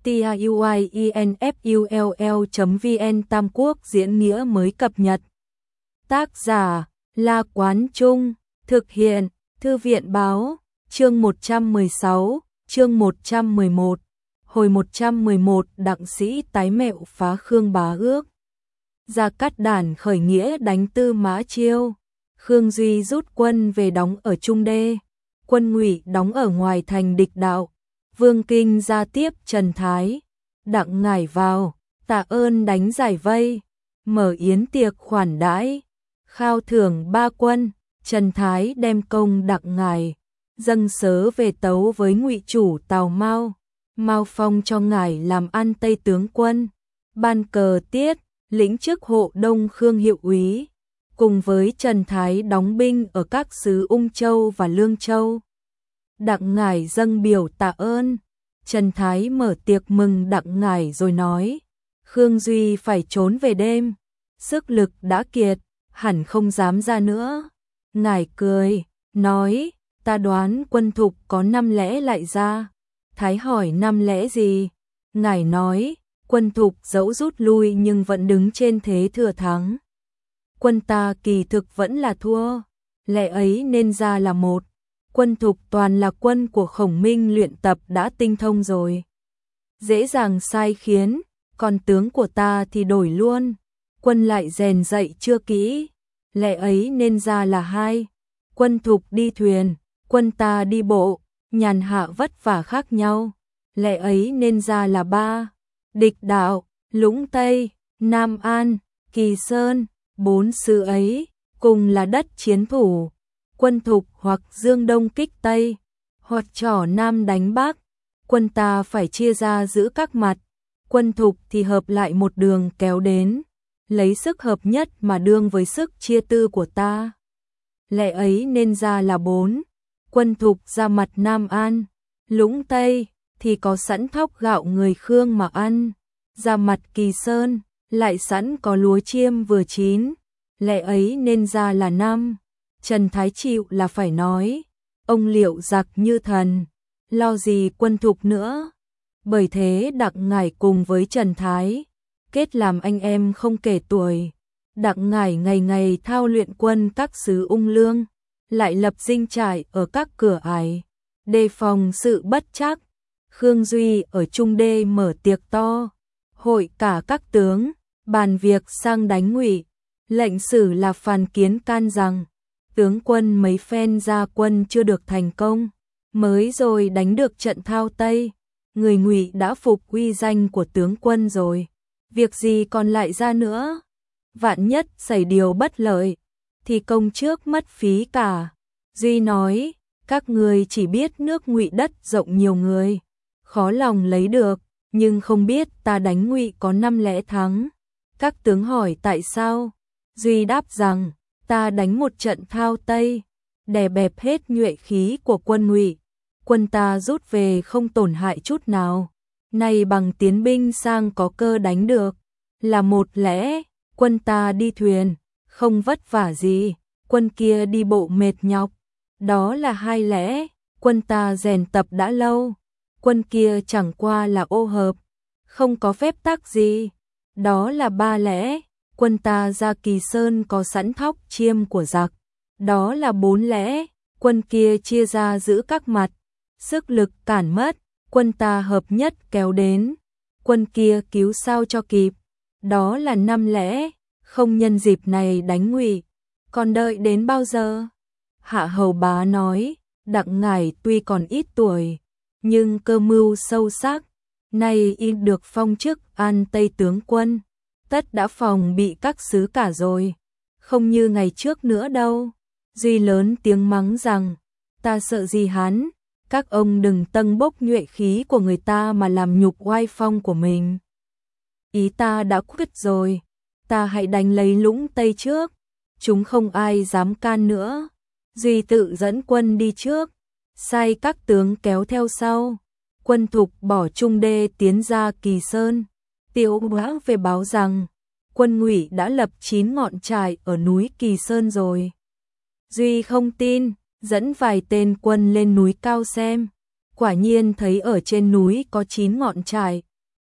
tiuinfull.vn Tam Quốc diễn nghĩa mới cập nhật. Tác giả La Quán Trung, thực hiện Thư viện Báo, chương 116, chương 111. Hồi 111 đặng sĩ tái mẹo phá Khương Bá ước. Gia Cát Đản khởi nghĩa đánh Tư Mã Chiêu. Khương Duy rút quân về đóng ở Trung Đê. Quân Ngụy đóng ở ngoài thành Địch Đạo. Vương Kinh ra tiếp Trần Thái. Đặng Ngải vào, tạ ơn đánh giải vây. Mở yến tiệc khoản đãi. Khao thưởng 3 quân. Trần Thái đem công Đặng Ngải. Dâng sớ về tấu với Ngụy chủ Tào Mao. Mao phong cho Ngải làm An Tây tướng quân. Ban cờ tiết, lĩnh chức hộ Đông Khương hiệu úy. Cùng với Trần Thái đóng binh ở các xứ Ung Châu và Lương Châu. Đặng Ngải dâng biểu tạ ơn. Trần Thái mở tiệc mừng Đặng Ngải rồi nói, Khương Duy phải trốn về đêm, sức lực đã kiệt, hẳn không dám ra nữa. Ngải cười, nói, ta đoán quân Thục có 5 lẽ lại ra. Thái hỏi 5 lẽ gì? Ngải nói, quân Thục dẫu rút lui nhưng vẫn đứng trên thế thừa thắng. Quân ta kỳ thực vẫn là thua, lẽ ấy nên ra là 1. Quân Thục toàn là quân của Khổng Minh luyện tập đã tinh thông rồi, dễ dàng sai khiến, còn tướng của ta thì đổi luôn, quân lại rèn dạy chưa kỹ, lẽ ấy nên ra là 2. Quân Thục đi thuyền, quân ta đi bộ, nhàn hạ vất vả khác nhau, lẽ ấy nên ra là 3. Địch Đạo, Lũng Tây, Nam An, Kỳ Sơn, 4 xứ ấy cùng là đất chiến thủ. Quân Thục hoặc dương đông kích tây, hoặc trỏ nam đánh bắc, quân ta phải chia ra giữ các mặt, quân Thục thì hợp lại một đường kéo đến, lấy sức hợp nhất mà đương với sức chia tư của ta. Lẽ ấy nên ra là 4. Quân Thục ra mặt Nam An, Lũng Tây thì có sẵn thóc gạo người Khương mà ăn, ra mặt Kỳ Sơn lại sẵn có lúa chiêm vừa chín, lẽ ấy nên ra là 5. Trần Thái chịu là phải nói, ông Liệu giặc như thần, lo gì quân Thục nữa. Bởi thế Đặng Ngải cùng với Trần Thái, kết làm anh em không kể tuổi. Đặng Ngải ngày ngày thao luyện quân các xứ Ung Lương, lại lập dinh trại ở các cửa ải, đề phòng sự bất trắc. Khương Duy ở Trung Đê mở tiệc to, hội cả các tướng, bàn việc sang đánh Ngụy. Lệnh sử là Phàn Kiến can rằng, tướng quân mấy phen ra quân chưa được thành công, mới rồi đánh được trận Thao Tây, người Ngụy đã phục uy danh của tướng quân rồi, việc gì còn lại ra nữa, vạn nhất xảy điều bất lợi, thì công trước mất phí cả. Duy nói, các người chỉ biết nước Ngụy đất rộng nhiều người, khó lòng lấy được, nhưng không biết ta đánh Ngụy có 5 lẽ thắng. Các tướng hỏi tại sao? Duy đáp rằng, ta đánh một trận Thao Tây, đè bẹp hết nhuệ khí của quân Ngụy, quân ta rút về không tổn hại chút nào, nay bằng tiến binh sang có cơ đánh được, là 1 lẽ. Quân ta đi thuyền, không vất vả gì, quân kia đi bộ mệt nhọc, đó là 2 lẽ. Quân ta rèn tập đã lâu, quân kia chẳng qua là ô hợp, không có phép tắc gì, đó là 3 lẽ. Quân ta ra Kỳ Sơn có sẵn thóc chiêm của giặc, đó là 4 lẽ. Quân kia chia ra giữ các mặt, sức lực cản mất, quân ta hợp nhất kéo đến, quân kia cứu sao cho kịp, đó là 5 lẽ. Không nhân dịp này đánh Ngụy, còn đợi đến bao giờ? Hạ Hầu Bá nói, Đặng Ngải tuy còn ít tuổi, nhưng cơ mưu sâu sắc, nay y được phong chức An Tây tướng quân, tất đã phòng bị các xứ cả rồi, không như ngày trước nữa đâu. Duy lớn tiếng mắng rằng, ta sợ gì hắn, các ông đừng tâng bốc nhuệ khí của người ta mà làm nhục oai phong của mình. Ý ta đã quyết rồi, ta hãy đánh lấy Lũng Tây trước, chúng không ai dám can nữa. Duy tự dẫn quân đi trước, sai các tướng kéo theo sau. Quân Thục bỏ Trung Đê tiến ra Kỳ Sơn. Tiểu Bá về báo rằng, quân Ngụy đã lập 9 ngọn trại ở núi Kỳ Sơn rồi. Duy không tin, dẫn vài tên quân lên núi cao xem. Quả nhiên thấy ở trên núi có 9 ngọn trại,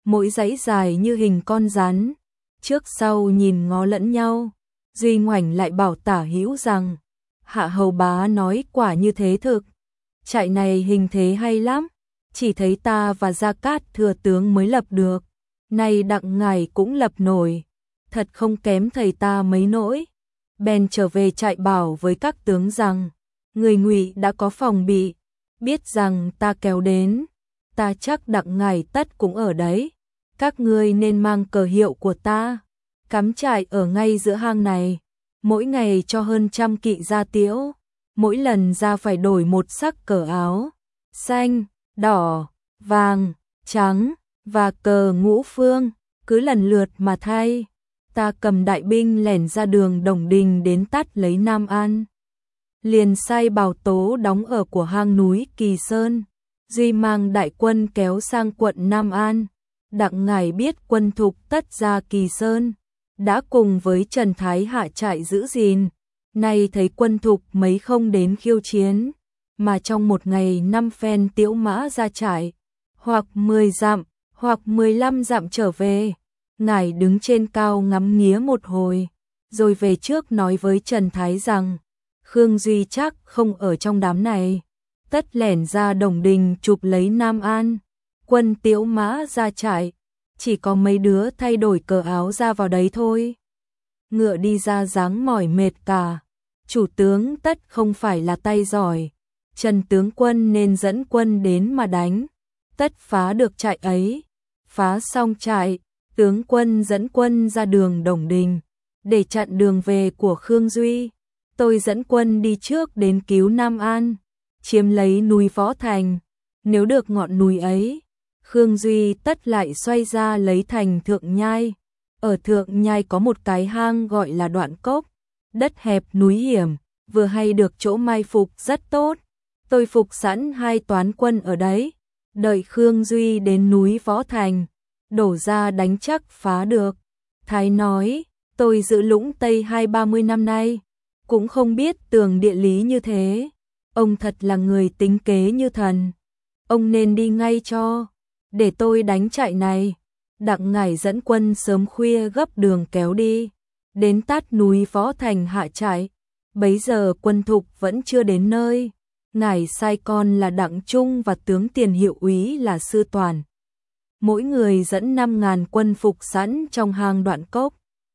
mỗi dãy dài như hình con rắn, trước sau nhìn ngó lẫn nhau. Duy ngoảnh lại bảo Tả Hữu rằng, Hạ hầu bá nói quả như thế thực, trại này hình thế hay lắm, chỉ thấy ta và Gia Cát thừa tướng mới lập được, nay đặng ngài cũng lập nổi, thật không kém thầy ta mấy nỗi. Bèn trở về trại bảo với các tướng rằng, người Ngụy đã có phòng bị, biết rằng ta kéo đến, ta chắc đặng ngài tất cũng ở đấy, các ngươi nên mang cờ hiệu của ta, cắm trại ở ngay giữa hang này, mỗi ngày cho hơn 100 kỵ ra tiễu, mỗi lần ra phải đổi một sắc cờ áo, xanh, đỏ, vàng, trắng và cờ ngũ phương, cứ lần lượt mà thay. Ta cầm đại binh lẻn ra đường Đồng Đình đến tát lấy Nam An. Liền sai Bào Tố đóng ở của hang núi Kỳ Sơn, Duy mang đại quân kéo sang quận Nam An. Đặng ngài biết quân Thục tất ra Kỳ Sơn, đã cùng với Trần Thái hạ trại giữ gìn, nay thấy quân Thục mấy không đến khiêu chiến, mà trong một ngày 5 phen tiễu mã ra trại, hoặc 10 dặm, hoặc 15 dặm trở về. Ngài đứng trên cao ngắm nghía một hồi, rồi về trước nói với Trần Thái rằng, Khương Duy chắc không ở trong đám này, tất lẻn ra Đồng Đình chụp lấy Nam An. Quân tiễu mã ra trại, chỉ có mấy đứa thay đổi cờ áo ra vào đấy thôi. Ngựa đi ra dáng mỏi mệt cả, chủ tướng tất không phải là tay giỏi, Trần tướng quân nên dẫn quân đến mà đánh, tất phá được trại ấy. Phá xong trại, tướng quân dẫn quân ra đường Đồng Đình, để chặn đường về của Khương Duy. Tôi dẫn quân đi trước đến cứu Nam An, chiếm lấy núi Võ Thành. Nếu được ngọn núi ấy, Khương Duy tất lại xoay ra lấy thành Thượng Nhai. Ở Thượng Nhai có một cái hang gọi là Đoạn Cốc, đất hẹp núi hiểm, vừa hay được chỗ mai phục rất tốt. Tôi phục sẵn 2 toán quân ở đấy, đợi Khương Duy đến núi Võ Thành, đổ ra đánh chắc phá được. Thái nói, tôi giữ Lũng Tây 20-30 năm nay, cũng không biết tường địa lý như thế. Ông thật là người tính kế như thần. Ông nên đi ngay cho, để tôi đánh trại này. Đặng ngài dẫn quân sớm khuya gấp đường kéo đi, đến tát núi Võ Thành hạ trại. Bấy giờ quân Thục vẫn chưa đến nơi. Ngài sai con là Đặng Trung và tướng tiền hiệu úy là Sư Toàn, mỗi người dẫn 5.000 quân phục sẵn trong hang Đoạn Cốc.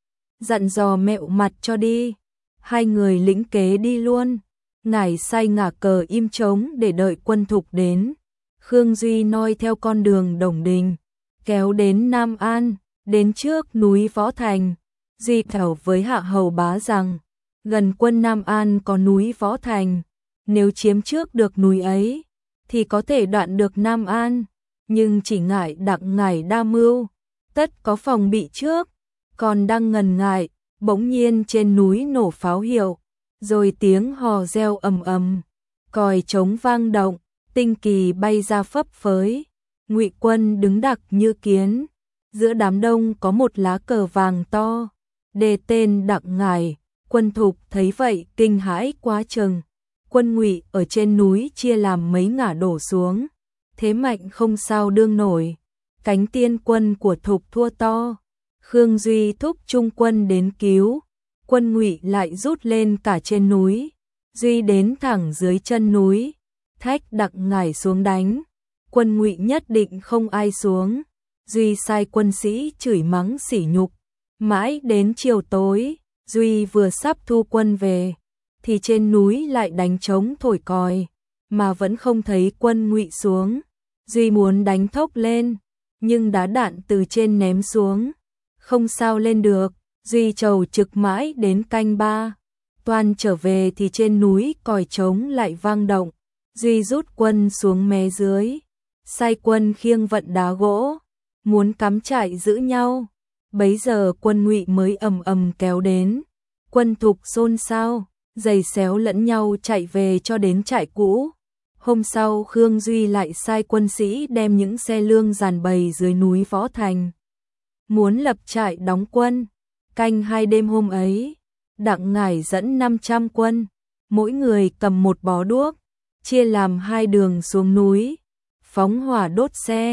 Dặn dò Mẹo Mặt cho đi, 2 người lĩnh kế đi luôn. Ngài sai ngả cờ im trống để đợi quân Thục đến. Khương Duy noi theo con đường Đồng Đình, kéo đến Nam An, đến trước núi Võ Thành. Duy thảo với Hạ hầu bá rằng, gần quân Nam An có núi Võ Thành, nếu chiếm trước được núi ấy, thì có thể đoạn được Nam An. Nhưng chỉ ngại đặng ngài đa mưu, tất có phòng bị trước. Còn đang ngần ngại, bỗng nhiên trên núi nổ pháo hiệu, rồi tiếng hò reo ầm ầm, còi trống vang động, tinh kỳ bay ra phấp phới. Ngụy quân đứng đặc như kiến, giữa đám đông có một lá cờ vàng to, đề tên Đặng ngài. Quân Thục thấy vậy kinh hãi quá chừng. Quân Ngụy ở trên núi chia làm mấy ngả đổ xuống, thế mạnh không sao đương nổi. Cánh tiên quân của Thục thua to. Khương Duy thúc trung quân đến cứu, quân Ngụy lại rút lên cả trên núi. Duy đến thẳng dưới chân núi, thách Đặng ngài xuống đánh. Quân Ngụy nhất định không ai xuống. Duy sai quân sĩ chửi mắng sỉ nhục. Mãi đến chiều tối, Duy vừa sắp thu quân về, thì trên núi lại đánh trống thổi còi, mà vẫn không thấy quân Ngụy xuống. Duy muốn đánh thốc lên, nhưng đá đạn từ trên ném xuống, không sao lên được. Duy trầu trực mãi đến canh 3, toan trở về thì trên núi còi trống lại vang động. Duy rút quân xuống mé dưới, sai quân khiêng vận đá gỗ, muốn cắm trại giữ nhau. Bấy giờ quân Ngụy mới ầm ầm kéo đến. Quân Thục xôn xao, giày xéo lẫn nhau chạy về cho đến trại cũ. Hôm sau Khương Duy lại sai quân sĩ đem những xe lương dàn bày dưới núi Võ Thành, muốn lập trại đóng quân. Canh 2 đêm hôm ấy, Đặng ngải dẫn 500 quân, mỗi người cầm một bó đuốc, chia làm 2 đường xuống núi, phóng hỏa đốt xe.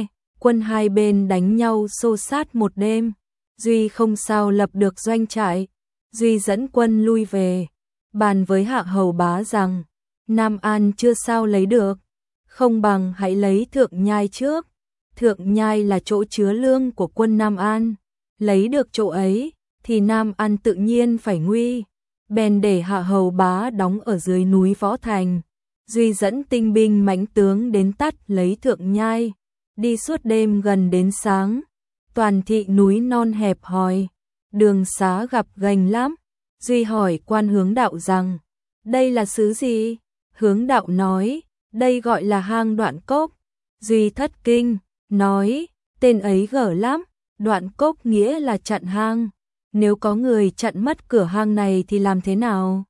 quân hai bên đánh nhau xô sát một đêm, Duy không sao lập được doanh trại, Duy dẫn quân lui về, bàn với Hạ Hầu Bá rằng, Nam An chưa sao lấy được, không bằng hãy lấy Thượng Nhai trước, Thượng Nhai là chỗ chứa lương của quân Nam An, lấy được chỗ ấy, thì Nam An tự nhiên phải nguy, bèn để Hạ Hầu Bá đóng ở dưới núi Võ Thành, Duy dẫn tinh binh mãnh tướng đến tắt lấy Thượng Nhai, đi suốt đêm gần đến sáng, toàn thị núi non hẹp hòi, đường xá gặp ghềnh lắm, Duy hỏi quan hướng đạo rằng, đây là xứ gì? Hướng đạo nói, đây gọi là hang Đoạn Cốc, Duy thất kinh, nói, tên ấy gở lắm, Đoạn Cốc nghĩa là chặn hang, nếu có người chặn mất cửa hang này thì làm thế nào?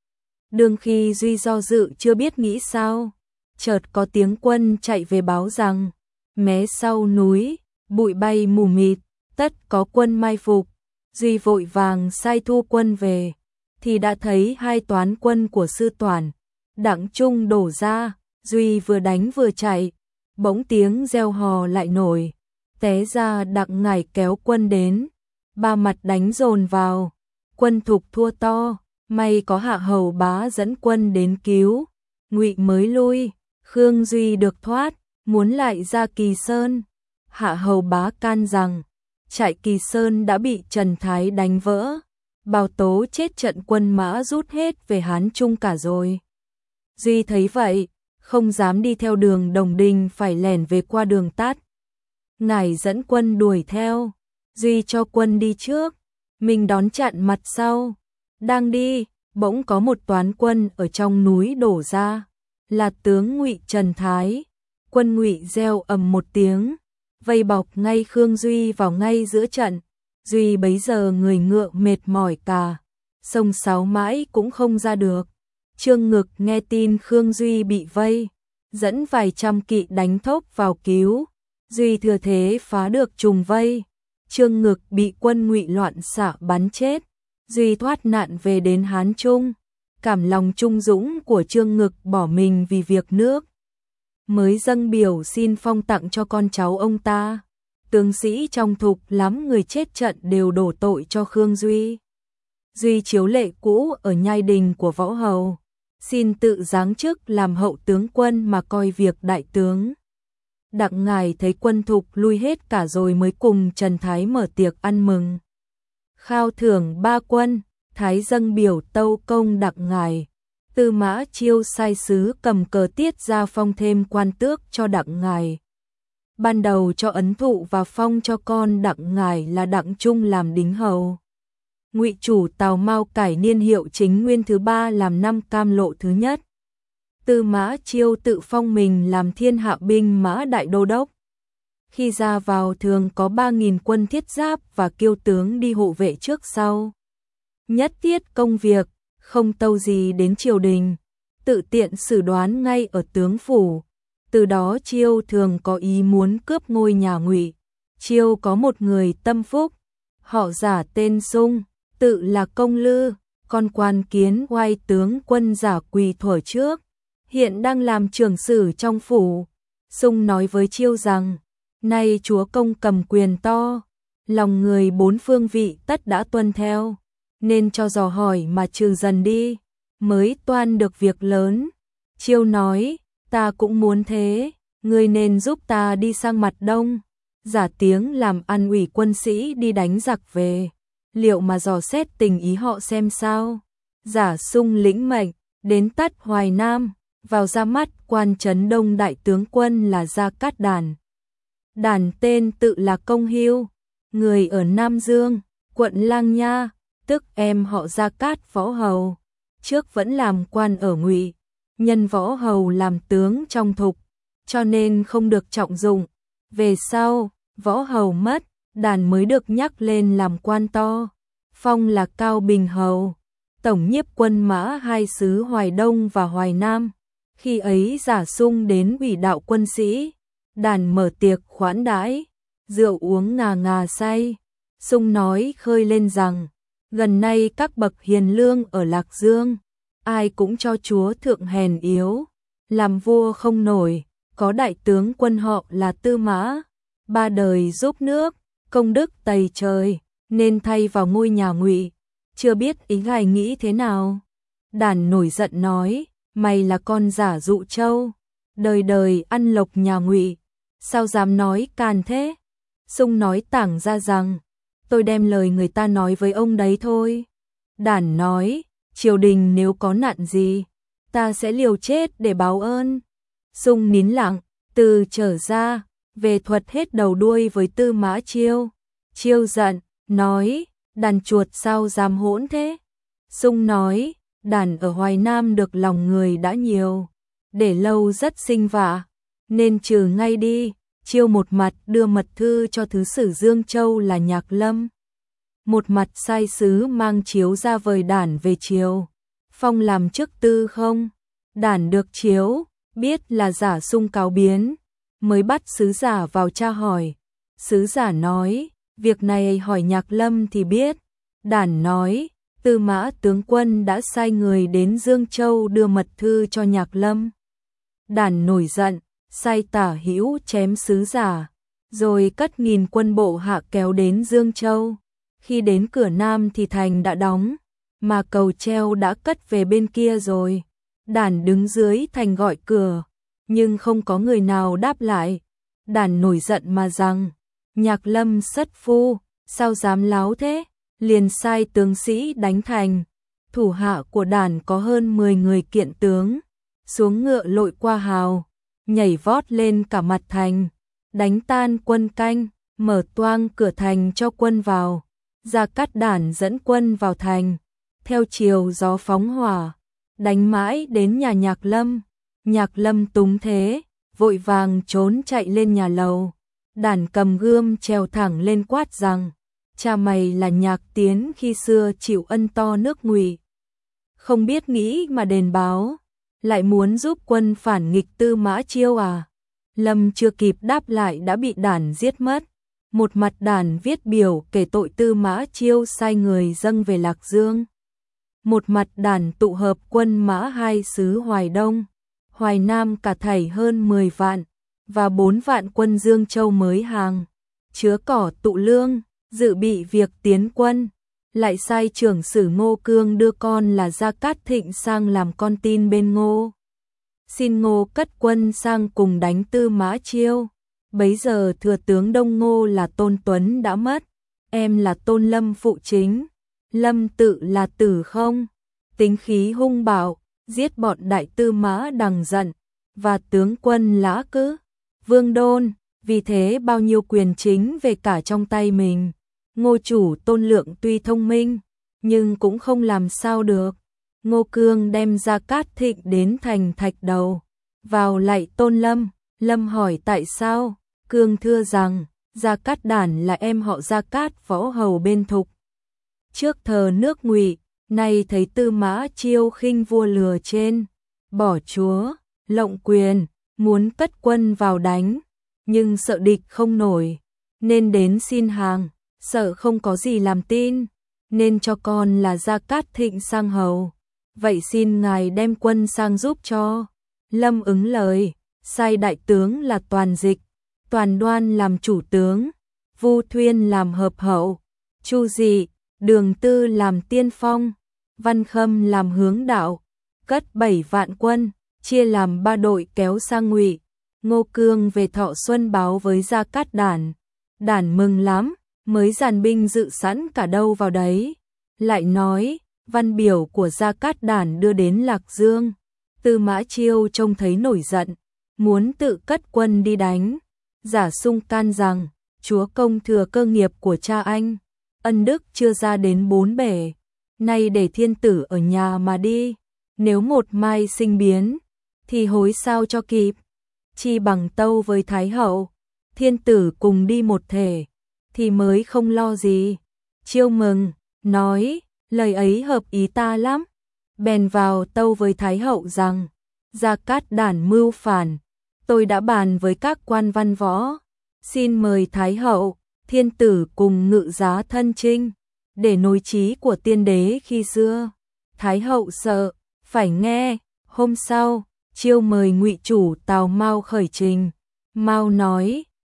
Đương khi Duy do dự chưa biết nghĩ sao, chợt có tiếng quân chạy về báo rằng, mé sau núi, bụi bay mù mịt, tất có quân mai phục, Duy vội vàng sai thu quân về, thì đã thấy hai toán quân của sư Toản, Đặng Trung đổ ra, Duy vừa đánh vừa chạy, bỗng tiếng reo hò lại nổi, té ra Đặng Ngải kéo quân đến, ba mặt đánh dồn vào, quân thục thua to, may có Hạ Hầu Bá dẫn quân đến cứu, Ngụy mới lui, Khương Duy được thoát, muốn lại ra Kỳ Sơn. Hạ Hầu Bá can rằng, trại Kỳ Sơn đã bị Trần Thái đánh vỡ, Bào Tố chết trận quân mã rút hết về Hán Trung cả rồi. Duy thấy vậy, không dám đi theo đường Đồng Đình phải lẻn về qua đường tắt. Ngải dẫn quân đuổi theo, Duy cho quân đi trước, mình đón chặn mặt sau. Đang đi, bỗng có một toán quân ở trong núi đổ ra, là tướng Ngụy Trần Thái. Quân Ngụy reo ầm một tiếng, vây bọc ngay Khương Duy vào ngay giữa trận. Duy bấy giờ người ngựa mệt mỏi cả, xông xáo mãi cũng không ra được. Trương Ngực nghe tin Khương Duy bị vây, dẫn vài trăm kỵ đánh thốc vào cứu. Duy thừa thế phá được trùng vây. Trương Ngực bị quân Ngụy loạn xạ bắn chết. Duy thoát nạn về đến Hán Trung. Cảm lòng trung dũng của Trương Ngực bỏ mình vì việc nước, mới dâng biểu xin phong tặng cho con cháu ông ta. Tướng sĩ trong thục lắm người chết trận đều đổ tội cho Khương Duy. Duy chiếu lệ cũ ở nhai đình của Võ Hầu, xin tự giáng chức làm hậu tướng quân mà coi việc đại tướng. Đặng Ngải thấy quân thục lui hết cả rồi mới cùng Trần Thái mở tiệc ăn mừng. Khao thưởng 3 quân, Thái dâng biểu tâu công Đặng Ngải. Tư Mã Chiêu sai sứ cầm cờ tiết ra phong thêm quan tước cho Đặng Ngải. Ban đầu cho ấn thụ và phong cho con Đặng Ngải là Đặng Trung làm đính hầu. Ngụy chủ Tào Mao cải niên hiệu Chính Nguyên thứ 3 làm năm Cam Lộ thứ nhất. Tư Mã Chiêu tự phong mình làm thiên hạ binh mã đại đô đốc. Khi ra vào thường có 3.000 quân thiết giáp và kiêu tướng đi hộ vệ trước sau. Nhất thiết công việc, không tâu gì đến triều đình, tự tiện xử đoán ngay ở tướng phủ. Từ đó Chiêu thường có ý muốn cướp ngôi nhà Ngụy. Chiêu có một người tâm phúc, họ giả tên Sung, tự là Công Lư, con quan kiến oai tướng quân giả Quỳ thuở trước, hiện đang làm trưởng sử trong phủ. Sung nói với Chiêu rằng, nay chúa công cầm quyền to, lòng người bốn phương vị tất đã tuân theo, nên cho dò hỏi mà trừ dần đi, mới toan được việc lớn. Chiêu nói, ta cũng muốn thế, ngươi nên giúp ta đi sang mặt đông, giả tiếng làm ăn ủy quân sĩ đi đánh giặc về, liệu mà dò xét tình ý họ xem sao. Giả Sung lĩnh mệnh, đến tắt Hoài Nam, vào ra mắt quan trấn đông đại tướng quân là Gia Cát Đản. Đản tên tự là Công Hưu, người ở Nam Dương, quận Lang Nha, tức em họ Gia Cát Võ Hầu, trước vẫn làm quan ở Ngụy, nhân Võ Hầu làm tướng trong thục, cho nên không được trọng dụng. Về sau, Võ Hầu mất, Đản mới được nhắc lên làm quan to, phong là Cao Bình Hầu, tổng nhiếp quân mã hai xứ Hoài Đông và Hoài Nam. Khi ấy Giả Sung đến ủy đạo quân sĩ, Đản mở tiệc khoản đãi, rượu uống ngà ngà say. Sung nói khơi lên rằng, gần nay các bậc hiền lương ở Lạc Dương, ai cũng cho chúa thượng hèn yếu, làm vua không nổi, có đại tướng quân họ là Tư Mã, ba đời giúp nước, công đức tày trời, nên thay vào ngôi nhà Ngụy. Chưa biết ý ngài nghĩ thế nào? Đản nổi giận nói, mày là con giả dụ trâu, đời đời ăn lộc nhà Ngụy, sao dám nói càn thế? Sung nói tảng ra rằng, tôi đem lời người ta nói với ông đấy thôi. Đản nói, triều đình nếu có nạn gì, ta sẽ liều chết để báo ơn. Sung nín lặng, từ trở ra, về thuật hết đầu đuôi với Tư Mã Chiêu. Chiêu giận, nói, đàn chuột sao dám hỗn thế? Sung nói, đàn ở Hoài Nam được lòng người đã nhiều, để lâu rất sinh vạ, nên trừ ngay đi. Chiêu một mặt đưa mật thư cho thứ sử Dương Châu là Nhạc Lâm, một mặt sai sứ mang chiếu ra vời Đản về triều, phong làm chức tư không. Đản được chiếu, biết là giả Sung cáo biến, mới bắt sứ giả vào tra hỏi. Sứ giả nói, việc này hỏi Nhạc Lâm thì biết. Đản nói, Tư Mã tướng quân đã sai người đến Dương Châu đưa mật thư cho Nhạc Lâm. Đản nổi giận, sai Tả Hữu chém sứ giả, rồi cất nghìn quân bộ hạ kéo đến Dương Châu. Khi đến cửa Nam thì thành đã đóng, mà cầu treo đã cất về bên kia rồi. Đản đứng dưới thành gọi cửa, nhưng không có người nào đáp lại. Đản nổi giận mà rằng, Nhạc Lâm sất phu, sao dám láo thế? Liền sai tướng sĩ đánh thành. Thủ hạ của Đản có hơn 10 người kiện tướng, xuống ngựa lội qua hào, nhảy vót lên cả mặt thành, đánh tan quân canh, mở toang cửa thành cho quân vào. Gia Cát Đản dẫn quân vào thành, theo chiều gió phóng hỏa, đánh mãi đến nhà Nhạc Lâm. Nhạc Lâm túng thế, vội vàng trốn chạy lên nhà lầu. Đản cầm gươm trèo thẳng lên quát rằng, cha mày là Nhạc Tiến khi xưa chịu ân to nước Ngụy, không biết nghĩ mà đền báo, lại muốn giúp quân phản nghịch Tư Mã Chiêu à? Lâm chưa kịp đáp lại đã bị Đản giết mất. Một mặt Đản viết biểu kể tội Tư Mã Chiêu sai người dâng về Lạc Dương, một mặt Đản tụ hợp quân mã hai xứ Hoài Đông, Hoài Nam cả thảy hơn 10 vạn, và 4 vạn quân Dương Châu mới hàng, chứa cỏ tụ lương, dự bị việc tiến quân. Lại sai trưởng sử Ngô Cương đưa con là Gia Cát Thịnh sang làm con tin bên Ngô, xin Ngô cất quân sang cùng đánh Tư Mã Chiêu. Bấy giờ thừa tướng Đông Ngô là Tôn Tuấn đã mất, em là Tôn Lâm phụ chính. Lâm tự là Tử Không, tính khí hung bạo, giết bọn đại tư mã Đằng Giận và tướng quân Lã Cữ, Vương Đôn, vì thế bao nhiêu quyền chính về cả trong tay mình. Ngô chủ Tôn Lượng tuy thông minh, nhưng cũng không làm sao được. Ngô Cương đem Gia Cát Thịnh đến thành Thạch Đầu, vào lạy Tôn Lâm. Lâm hỏi tại sao, Cương thưa rằng, Gia Cát Đản là em họ Gia Cát võ hầu bên Thục. Trước thờ nước Ngụy, nay thấy Tư Mã Chiêu khinh vua lừa trên, bỏ chúa, lộng quyền, muốn cất quân vào đánh, nhưng sợ địch không nổi, nên đến xin hàng, sợ không có gì làm tin, nên cho con là Gia Cát Thịnh sang hầu. Vậy xin ngài đem quân sang giúp cho. Lâm ứng lời, sai đại tướng là Toàn Dịch, Toàn Đoan làm chủ tướng, Vu Thuyên làm hợp hậu, Chu Dị, Đường Tư làm tiên phong, Văn Khâm làm hướng đạo, cất 7 vạn quân, chia làm 3 đội kéo sang Ngụy. Ngô Cương về Thọ Xuân báo với Gia Cát Đản. Đản mừng lắm, mới dàn binh dự sẵn cả đâu vào đấy. Lại nói, văn biểu của Gia Cát Đản đưa đến Lạc Dương. Tư Mã Chiêu trông thấy nổi giận, muốn tự cất quân đi đánh. Giả Sung can rằng, chúa công thừa cơ nghiệp của cha anh, ân đức chưa ra đến 4 bể, nay để thiên tử ở nhà mà đi, nếu một mai sinh biến, thì hối sao cho kịp. Chi bằng tâu với Thái hậu, thiên tử cùng đi một thể, thì mới không lo gì. Chiêu mừng, nói, lời ấy hợp ý ta lắm. Bèn vào tâu với Thái hậu rằng, Gia Cát Đản mưu phản, tôi đã bàn với các quan văn võ, xin mời Thái hậu, thiên tử cùng ngự giá thân chinh, để nối chí của tiên đế khi xưa. Thái hậu sợ, phải nghe. Hôm sau, Chiêu mời Ngụy chủ Tào Mao khởi trình. Mao nói,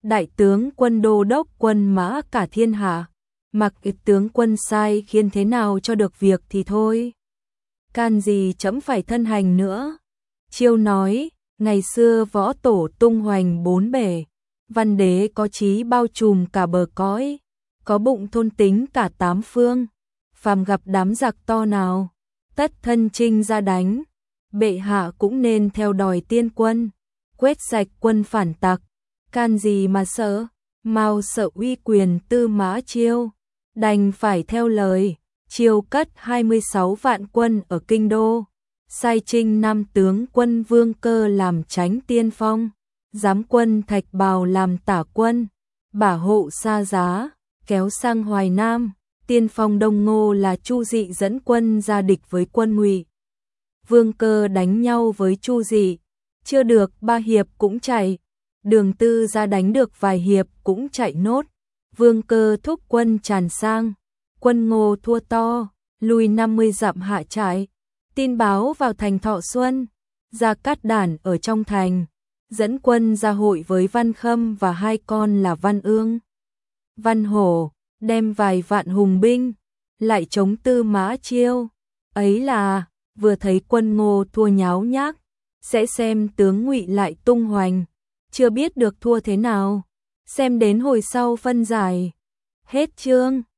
đại tướng quân đô đốc quân mã cả thiên hạ, mặc tướng quân sai khiến thế nào cho được việc thì thôi. Can gì trẫm phải thân hành nữa. Chiêu nói, ngày xưa võ tổ tung hoành bốn bể, văn đế có chí bao trùm cả bờ cõi, có bụng thôn tính cả tám phương, phàm gặp đám giặc to nào, tất thân chinh ra đánh, bệ hạ cũng nên theo đòi tiên quân, quét sạch quân phản tặc, can gì mà sợ, mau sợ uy quyền Tư Mã Chiêu, đành phải theo lời. Chiêu cất 26 vạn quân ở kinh đô, sai Trinh Nam tướng quân Vương Cơ làm chánh tiên phong, giám quân Thạch Bào làm tả quân, bả hộ Sa Giá kéo sang Hoài Nam, tiên phong Đông Ngô là Chu Dị dẫn quân ra địch với quân Ngụy. Vương Cơ đánh nhau với Chu Dị, chưa được 3 hiệp cũng chạy, Đường Tư ra đánh được vài hiệp cũng chạy nốt, Vương Cơ thúc quân tràn sang, quân Ngô thua to, lùi 50 dặm hạ trại, tin báo vào thành Thọ Xuân, Gia Cát Đản ở trong thành, dẫn quân ra hội với Văn Khâm và hai con là Văn Ương, Văn Hổ, đem vài vạn hùng binh, lại chống Tư Mã Chiêu, ấy là, vừa thấy quân Ngô thua nháo nhác, sẽ xem tướng Ngụy lại tung hoành, chưa biết được thua thế nào, xem đến hồi sau phân giải. Hết chương.